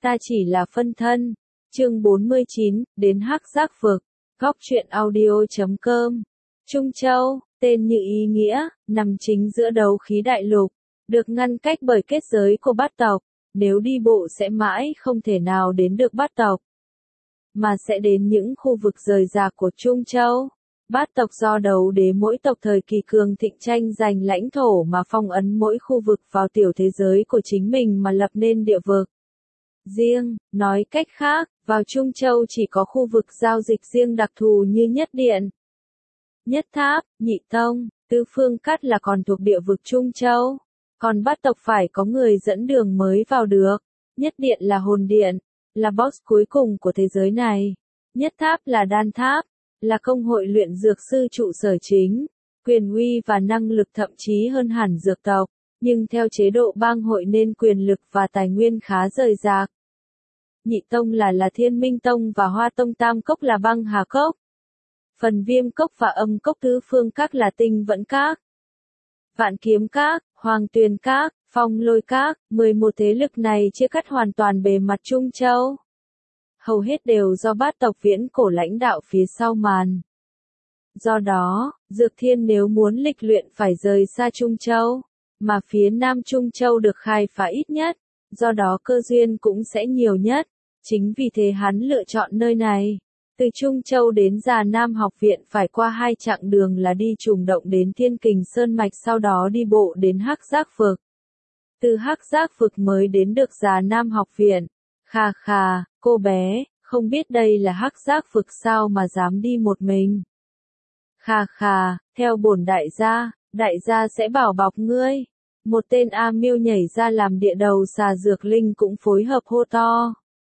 ta chỉ là phân thân. Chương 49, đến Hắc Giác Vực. Góc truyện audio.com. Trung Châu, tên như ý nghĩa, nằm chính giữa đấu khí đại lục, được ngăn cách bởi kết giới của bát tộc. Nếu đi bộ sẽ mãi không thể nào đến được bát tộc, mà sẽ đến những khu vực rời rạc của Trung Châu. Bát tộc do đấu đế mỗi tộc thời kỳ cường thịnh tranh giành lãnh thổ mà phong ấn mỗi khu vực vào tiểu thế giới của chính mình mà lập nên địa vực riêng. Nói cách khác, vào Trung Châu chỉ có khu vực giao dịch riêng đặc thù như Nhất Điện, Nhất Tháp, Nhị Tông, Tứ Phương Cát là còn thuộc địa vực Trung Châu. Còn bát tộc phải có người dẫn đường mới vào được. Nhất Điện là hồn điện, là boss cuối cùng của thế giới này. Nhất Tháp là đan tháp, là công hội luyện dược sư trụ sở chính, quyền uy và năng lực thậm chí hơn hẳn dược tộc, nhưng theo chế độ bang hội nên quyền lực và tài nguyên khá rời rạc. Nhị Tông là Thiên Minh Tông và Hoa Tông, Tam Cốc là Băng Hà Cốc, Phần Viêm Cốc và Âm Cốc, Tứ Phương Các là Tinh Vẫn Các, Vạn Kiếm Các, Hoàng Tuyền Các, Phong Lôi Các. 11 thế lực này chia cắt hoàn toàn bề mặt Trung Châu. Hầu hết đều do bát tộc viễn cổ lãnh đạo phía sau màn. Do đó, Dược Thiên nếu muốn lịch luyện phải rời xa Trung Châu, mà phía Nam Trung Châu được khai phá ít nhất, do đó cơ duyên cũng sẽ nhiều nhất. Chính vì thế hắn lựa chọn nơi này. Từ Trung Châu đến Già Nam học viện phải qua 2 chặng đường là đi Trùng Động đến Thiên Kình Sơn Mạch, sau đó đi bộ đến Hắc Giác Vực. Từ Hắc Giác Vực mới đến được Già Nam học viện. Khà khà, cô bé, không biết đây là Hắc Giác Vực sao mà dám đi một mình. Khà khà, theo bổn đại gia sẽ bảo bọc ngươi. Một tên A Miêu nhảy ra làm địa đầu xà. Dược Linh cũng phối hợp hô to.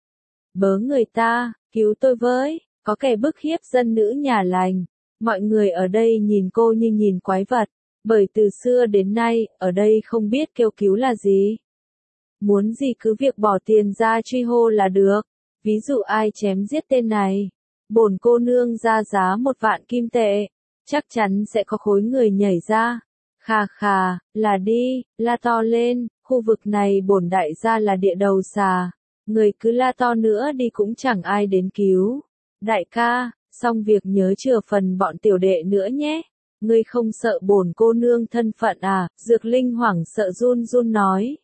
Bớ người ta, cứu tôi với, có kẻ bức hiếp dân nữ nhà lành. Mọi người ở đây nhìn cô như nhìn quái vật, bởi từ xưa đến nay, ở đây không biết kêu cứu là gì. Muốn gì cứ việc bỏ tiền ra truy hô là được. Ví dụ ai chém giết tên này, bổn cô nương ra giá 1 vạn kim tệ, chắc chắn sẽ có khối người nhảy ra. Khà khà, là đi, la to lên, khu vực này bổn đại gia là địa đầu xà. Người cứ la to nữa đi cũng chẳng ai đến cứu. Đại ca, xong việc nhớ chừa phần bọn tiểu đệ nữa nhé. Ngươi không sợ bổn cô nương thân phận à? Dược Linh hoảng sợ run run nói.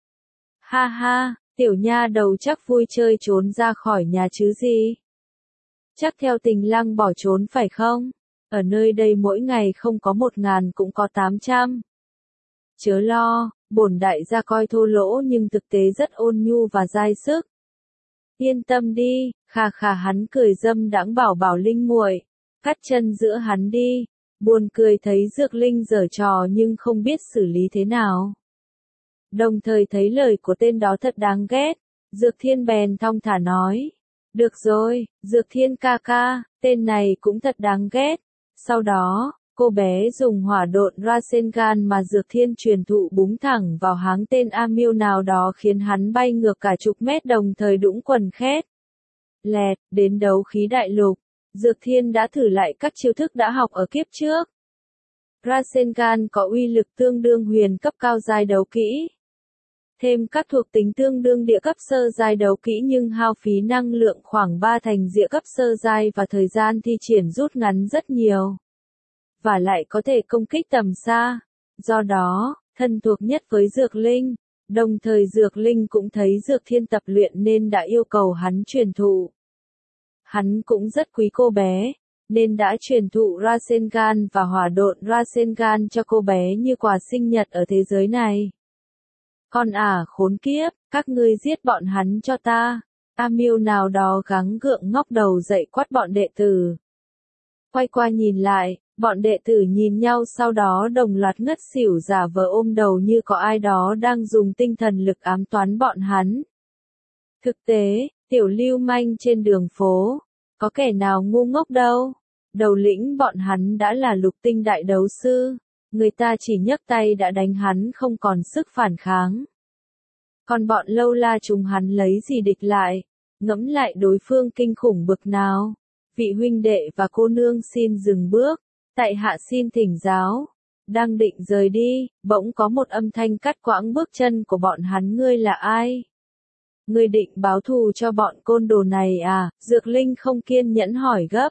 Ha ha, tiểu nha đầu chắc vui chơi trốn ra khỏi nhà chứ gì. Chắc theo Tình Lăng bỏ trốn phải không? Ở nơi đây mỗi ngày không có 1.000 cũng có 800. Chớ lo, bổn đại gia coi thô lỗ nhưng thực tế rất ôn nhu và dai sức. Yên tâm đi, khà khà, hắn cười dâm đãng bảo Linh muội, cắt chân giữa hắn đi. Buồn cười thấy Dược Linh giở trò nhưng không biết xử lý thế nào. Đồng thời thấy lời của tên đó thật đáng ghét, Dược Thiên bèn thong thả nói. Được rồi, Dược Thiên ca ca, tên này cũng thật đáng ghét. Sau đó, cô bé dùng hỏa độn Rasengan mà Dược Thiên truyền thụ búng thẳng vào háng tên A Miêu nào đó khiến hắn bay ngược cả chục mét, đồng thời đũng quần khét. Lẹt, đến đấu khí đại lục, Dược Thiên đã thử lại các chiêu thức đã học ở kiếp trước. Rasengan có uy lực tương đương huyền cấp cao giai đấu kỹ. Thêm các thuộc tính tương đương địa cấp sơ giai đấu kỹ nhưng hao phí năng lượng khoảng 3 thành địa cấp sơ giai và thời gian thi triển rút ngắn rất nhiều. Và lại có thể công kích tầm xa. Do đó, thân thuộc nhất với Dược Linh. Đồng thời Dược Linh cũng thấy Dược Thiên tập luyện nên đã yêu cầu hắn truyền thụ. Hắn cũng rất quý cô bé, nên đã truyền thụ Rasengan và hỏa độn Rasengan cho cô bé như quà sinh nhật ở thế giới này. Con khốn kiếp, các ngươi giết bọn hắn cho ta. A Miêu nào đó gắng gượng ngóc đầu dậy quát bọn đệ tử. Quay qua nhìn lại, bọn đệ tử nhìn nhau sau đó đồng loạt ngất xỉu, giả vờ ôm đầu như có ai đó đang dùng tinh thần lực ám toán bọn hắn. Thực tế, tiểu lưu manh trên đường phố, có kẻ nào ngu ngốc đâu. Đầu lĩnh bọn hắn đã là lục tinh đại đấu sư, người ta chỉ nhấc tay đã đánh hắn không còn sức phản kháng. Còn bọn lâu la chúng hắn lấy gì địch lại, ngẫm lại đối phương kinh khủng bực nào. Vị huynh đệ và cô nương xin dừng bước, tại hạ xin thỉnh giáo. Đang định rời đi, bỗng có một âm thanh cắt quãng bước chân của bọn hắn. Ngươi là ai? Ngươi định báo thù cho bọn côn đồ này à? Dược Linh không kiên nhẫn hỏi gấp.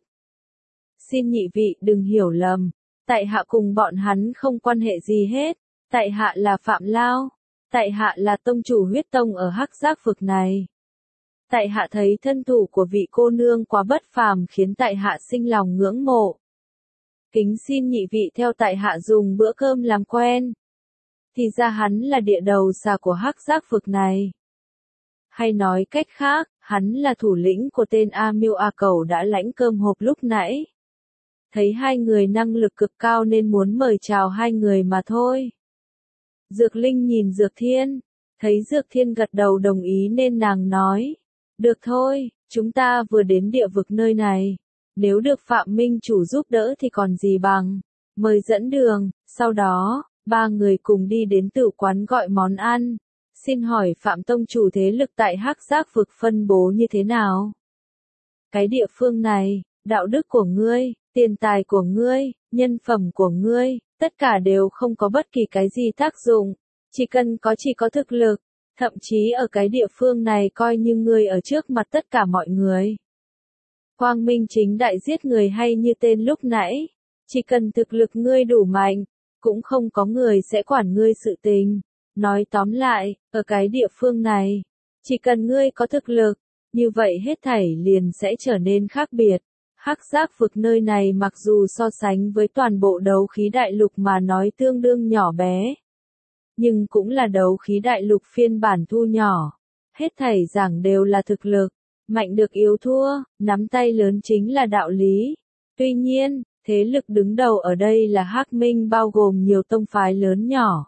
Xin nhị vị đừng hiểu lầm, tại hạ cùng bọn hắn không quan hệ gì hết, tại hạ là Phạm Lao, tại hạ là tông chủ huyết tông ở Hắc Giác vực này. Tại hạ thấy thân thủ của vị cô nương quá bất phàm khiến tại hạ sinh lòng ngưỡng mộ. Kính xin nhị vị theo tại hạ dùng bữa cơm làm quen. Thì ra hắn là địa đầu xà của Hắc Giác vực này. Hay nói cách khác, hắn là thủ lĩnh của tên A Miêu A Cẩu đã lãnh cơm hộp lúc nãy. Thấy hai người năng lực cực cao nên muốn mời chào hai người mà thôi. Dược Linh nhìn Dược Thiên, thấy Dược Thiên gật đầu đồng ý nên nàng nói. Được thôi, chúng ta vừa đến địa vực nơi này. Nếu được Phạm Minh chủ giúp đỡ thì còn gì bằng. Mời dẫn đường, sau đó, ba người cùng đi đến tử quán gọi món ăn. Xin hỏi Phạm tông chủ thế lực tại Hắc Giác vực phân bố như thế nào? Cái địa phương này, đạo đức của ngươi, tiền tài của ngươi, nhân phẩm của ngươi, tất cả đều không có bất kỳ cái gì tác dụng. Chỉ có thực lực. Thậm chí ở cái địa phương này coi như ngươi ở trước mặt tất cả mọi người. Quang minh chính đại giết người hay như tên lúc nãy. Chỉ cần thực lực ngươi đủ mạnh, cũng không có người sẽ quản ngươi sự tình. Nói tóm lại, ở cái địa phương này, chỉ cần ngươi có thực lực, như vậy hết thảy liền sẽ trở nên khác biệt. Hắc Giác vực nơi này mặc dù so sánh với toàn bộ đấu khí đại lục mà nói tương đương nhỏ bé. Nhưng cũng là đấu khí đại lục phiên bản thu nhỏ. Hết thảy giảng đều là thực lực. Mạnh được yếu thua, nắm tay lớn chính là đạo lý. Tuy nhiên, thế lực đứng đầu ở đây là Hắc Minh bao gồm nhiều tông phái lớn nhỏ.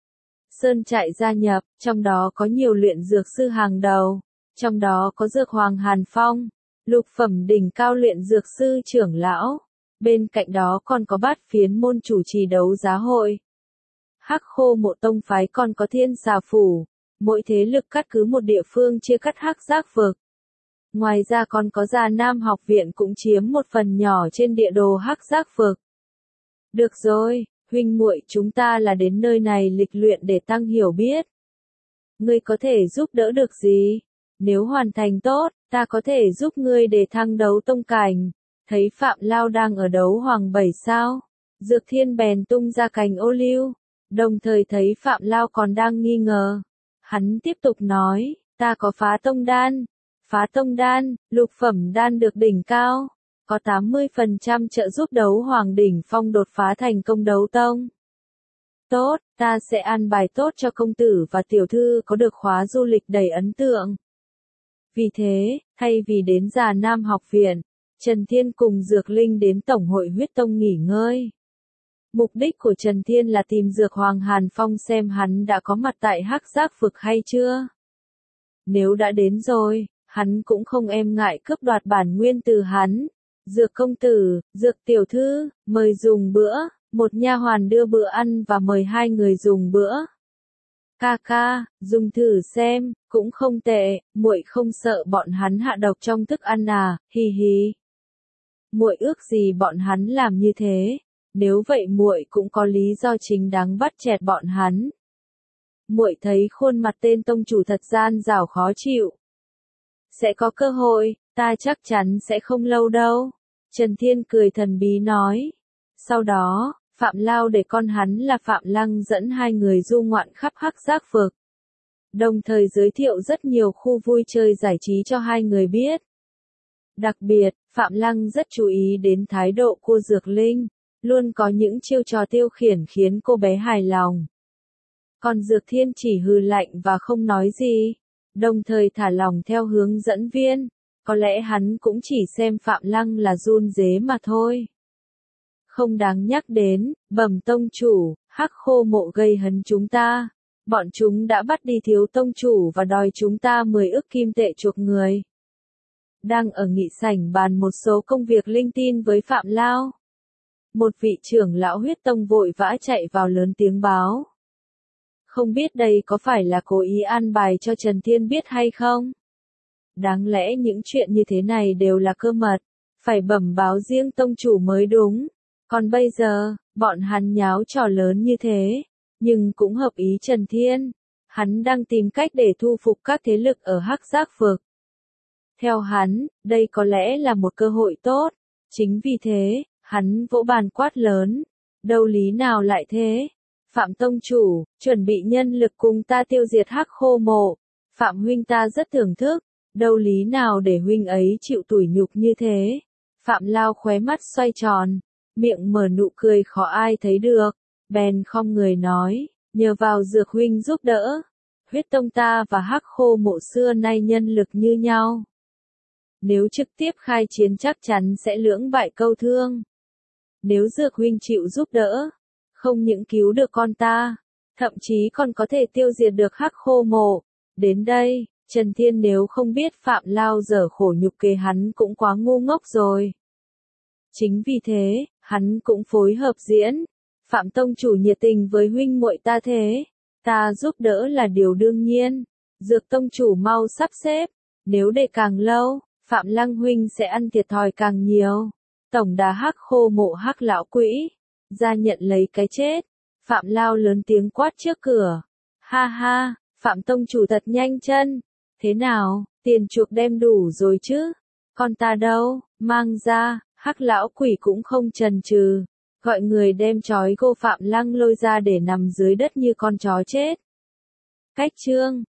Sơn trại gia nhập, trong đó có nhiều luyện dược sư hàng đầu. Trong đó có Dược Hoàng Hàn Phong, lục phẩm đỉnh cao luyện dược sư trưởng lão. Bên cạnh đó còn có Bát Phiến môn chủ trì đấu giá hội. Hắc Khô Mộ tông phái còn có Thiên Xà phủ, mỗi thế lực cắt cứ một địa phương chia cắt Hắc Giác vực. Ngoài ra còn có Già Nam học viện cũng chiếm một phần nhỏ trên địa đồ Hắc Giác vực. Được rồi, huynh muội chúng ta là đến nơi này lịch luyện để tăng hiểu biết. Ngươi có thể giúp đỡ được gì? Nếu hoàn thành tốt, ta có thể giúp ngươi để thăng đấu tông cảnh. Thấy Phạm Lao đang ở đấu hoàng 7 sao, Dược Thiên bèn tung ra cành ô liu. Đồng thời thấy Phạm Lao còn đang nghi ngờ. Hắn tiếp tục nói, ta có phá tông đan, lục phẩm đan được đỉnh cao. Có 80% trợ giúp đấu hoàng đỉnh phong đột phá thành công đấu tông. Tốt, ta sẽ an bài tốt cho công tử và tiểu thư có được khóa du lịch đầy ấn tượng. Vì thế, thay vì đến Già Nam học viện, Trần Thiên cùng Dược Linh đến Tổng hội huyết tông nghỉ ngơi. Mục đích của Trần Thiên là tìm Dược Hoàng Hàn Phong xem hắn đã có mặt tại Hắc Giác vực hay chưa. Nếu đã đến rồi, hắn cũng không e ngại cướp đoạt bản nguyên từ hắn. Dược công tử, Dược tiểu thư, mời dùng bữa. Một nha hoàn đưa bữa ăn và mời hai người dùng bữa. Ca ca, dùng thử xem, cũng không tệ, muội không sợ bọn hắn hạ độc trong thức ăn à, hi hi. Muội ước gì bọn hắn làm như thế, nếu vậy muội cũng có lý do chính đáng bắt chẹt bọn hắn. Muội thấy khuôn mặt tên tông chủ thật gian dảo khó chịu. Sẽ có cơ hội, ta chắc chắn sẽ không lâu đâu. Trần Thiên cười thần bí nói. Sau đó, Phạm Lao để con hắn là Phạm Lăng dẫn hai người du ngoạn khắp Hắc Giác vực. Đồng thời giới thiệu rất nhiều khu vui chơi giải trí cho hai người biết. Đặc biệt, Phạm Lăng rất chú ý đến thái độ của Dược Linh, luôn có những chiêu trò tiêu khiển khiến cô bé hài lòng. Còn Dược Thiên chỉ hừ lạnh và không nói gì, đồng thời thả lòng theo hướng dẫn viên, có lẽ hắn cũng chỉ xem Phạm Lăng là run rế mà thôi. Không đáng nhắc đến, bẩm tông chủ, Hắc Khô Mộ gây hấn chúng ta. Bọn chúng đã bắt đi thiếu tông chủ và đòi chúng ta 10 ức kim tệ chuộc người. Đang ở nghị sảnh bàn một số công việc linh tin với Phạm Lao. Một vị trưởng lão huyết tông vội vã chạy vào lớn tiếng báo. Không biết đây có phải là cố ý an bài cho Trần Thiên biết hay không? Đáng lẽ những chuyện như thế này đều là cơ mật, phải bẩm báo riêng tông chủ mới đúng. Còn bây giờ, bọn hắn nháo trò lớn như thế, nhưng cũng hợp ý Trần Thiên. Hắn đang tìm cách để thu phục các thế lực ở Hắc Giác Vực. Theo hắn, đây có lẽ là một cơ hội tốt. Chính vì thế, hắn vỗ bàn quát lớn. Đâu lý nào lại thế? Phạm tông chủ, chuẩn bị nhân lực cùng ta tiêu diệt Hắc Khô Mộ. Phạm huynh ta rất thưởng thức. Đâu lý nào để huynh ấy chịu tủi nhục như thế? Phạm Lao khóe mắt xoay tròn, miệng mở nụ cười khó ai thấy được. Bèn khom người nói, nhờ vào Dược huynh giúp đỡ. Huyết tông ta và Hắc Khô Mộ xưa nay nhân lực như nhau. Nếu trực tiếp khai chiến chắc chắn sẽ lưỡng bại câu thương. Nếu Dược huynh chịu giúp đỡ, không những cứu được con ta, thậm chí còn có thể tiêu diệt được Hắc Khô Mộ. Đến đây, Trần Thiên nếu không biết Phạm Lao dở khổ nhục kế hắn cũng quá ngu ngốc rồi. Chính vì thế, hắn cũng phối hợp diễn. Phạm tông chủ nhiệt tình với huynh muội ta thế, ta giúp đỡ là điều đương nhiên. Dược tông chủ mau sắp xếp, nếu để càng lâu, Phạm Lăng huynh sẽ ăn thiệt thòi càng nhiều. Tổng đà Hắc Khô Mộ Hắc lão quỷ, ra nhận lấy cái chết. Phạm Lao lớn tiếng quát trước cửa. Ha ha, Phạm tông chủ thật nhanh chân. Thế nào, tiền chuộc đem đủ rồi chứ? Con ta đâu, mang ra. Hắc lão quỷ cũng không chần chừ, gọi người đem trói cô Phạm Lăng lôi ra để nằm dưới đất như con chó chết. Cách chương